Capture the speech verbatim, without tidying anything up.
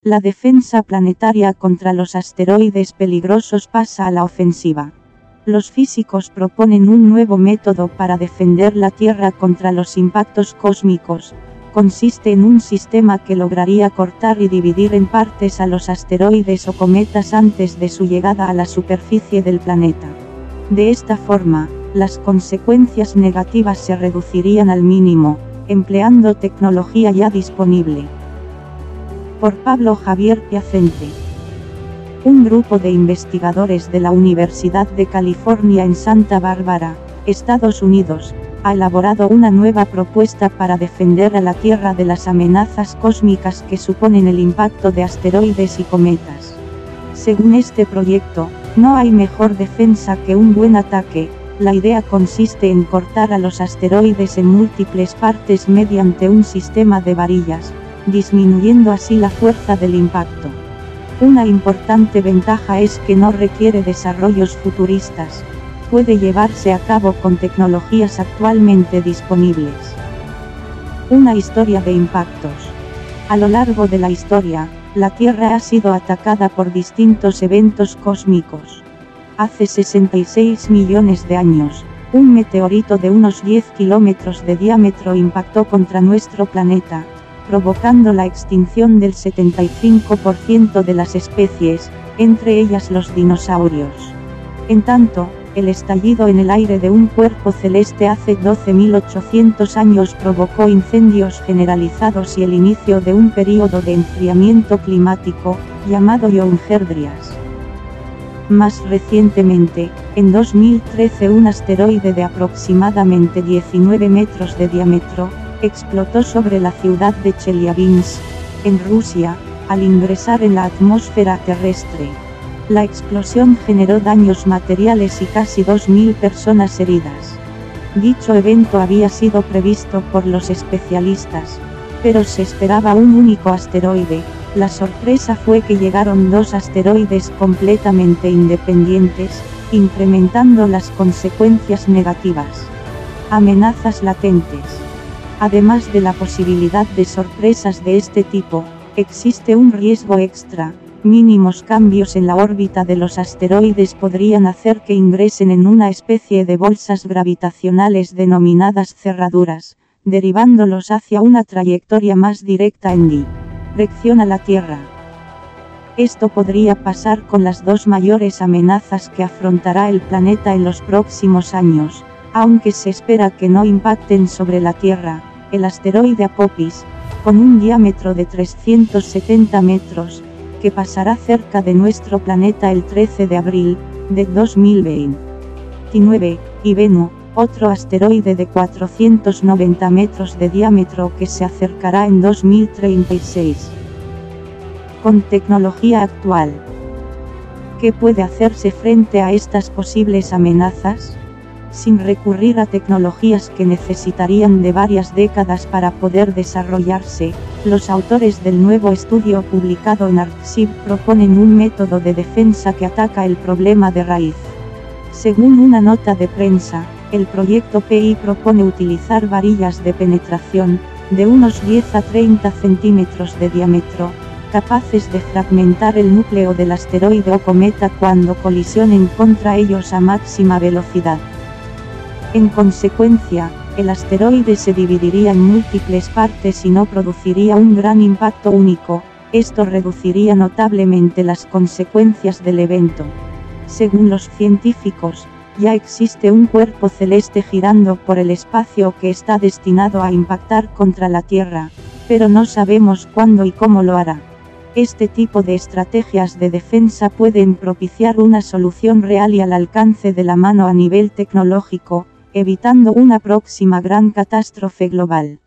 La defensa planetaria contra los asteroides peligrosos pasa a la ofensiva. Los físicos proponen un nuevo método para defender la Tierra contra los impactos cósmicos. Consiste en un sistema que lograría cortar y dividir en partes a los asteroides o cometas antes de su llegada a la superficie del planeta. De esta forma, las consecuencias negativas se reducirían al mínimo, empleando tecnología ya disponible. Por Pablo Javier Piacente. Un grupo de investigadores de la Universidad de California en Santa Bárbara, Estados Unidos, ha elaborado una nueva propuesta para defender a la Tierra de las amenazas cósmicas que suponen el impacto de asteroides y cometas. Según este proyecto, no hay mejor defensa que un buen ataque. La idea consiste en cortar a los asteroides en múltiples partes mediante un sistema de varillas, disminuyendo así la fuerza del impacto. Una importante ventaja es que no requiere desarrollos futuristas. Puede llevarse a cabo con tecnologías actualmente disponibles. Una historia de impactos. A lo largo de la historia, la Tierra ha sido atacada por distintos eventos cósmicos. Hace sesenta y seis millones de años, un meteorito de unos diez kilómetros de diámetro impactó contra nuestro planeta, provocando la extinción del setenta y cinco por ciento de las especies, entre ellas los dinosaurios. En tanto, el estallido en el aire de un cuerpo celeste hace doce mil ochocientos años provocó incendios generalizados y el inicio de un período de enfriamiento climático, llamado Youngerdrias. Más recientemente, en dos mil trece un asteroide de aproximadamente diecinueve metros de diámetro, explotó sobre la ciudad de Chelyabinsk, en Rusia, al ingresar en la atmósfera terrestre. La explosión generó daños materiales y casi dos mil personas heridas. Dicho evento había sido previsto por los especialistas, pero se esperaba un único asteroide. La sorpresa fue que llegaron dos asteroides completamente independientes, incrementando las consecuencias negativas. Amenazas latentes. Además de la posibilidad de sorpresas de este tipo, existe un riesgo extra. Mínimos cambios en la órbita de los asteroides podrían hacer que ingresen en una especie de bolsas gravitacionales denominadas cerraduras, derivándolos hacia una trayectoria más directa en dirección a la Tierra. Esto podría pasar con las dos mayores amenazas que afrontará el planeta en los próximos años, aunque se espera que no impacten sobre la Tierra. El asteroide Apophis, con un diámetro de trescientos setenta metros, que pasará cerca de nuestro planeta el trece de abril de dos mil veintinueve, y Bennu, otro asteroide de cuatrocientos noventa metros de diámetro que se acercará en dos mil treinta y seis. Con tecnología actual, ¿qué puede hacerse frente a estas posibles amenazas? Sin recurrir a tecnologías que necesitarían de varias décadas para poder desarrollarse, los autores del nuevo estudio publicado en Arxiv proponen un método de defensa que ataca el problema de raíz. Según una nota de prensa, el proyecto P I propone utilizar varillas de penetración, de unos diez a treinta centímetros de diámetro, capaces de fragmentar el núcleo del asteroide o cometa cuando colisionen contra ellos a máxima velocidad. En consecuencia, el asteroide se dividiría en múltiples partes y no produciría un gran impacto único. Esto reduciría notablemente las consecuencias del evento. Según los científicos, ya existe un cuerpo celeste girando por el espacio que está destinado a impactar contra la Tierra, pero no sabemos cuándo y cómo lo hará. Este tipo de estrategias de defensa pueden propiciar una solución real y al alcance de la mano a nivel tecnológico, evitando una próxima gran catástrofe global.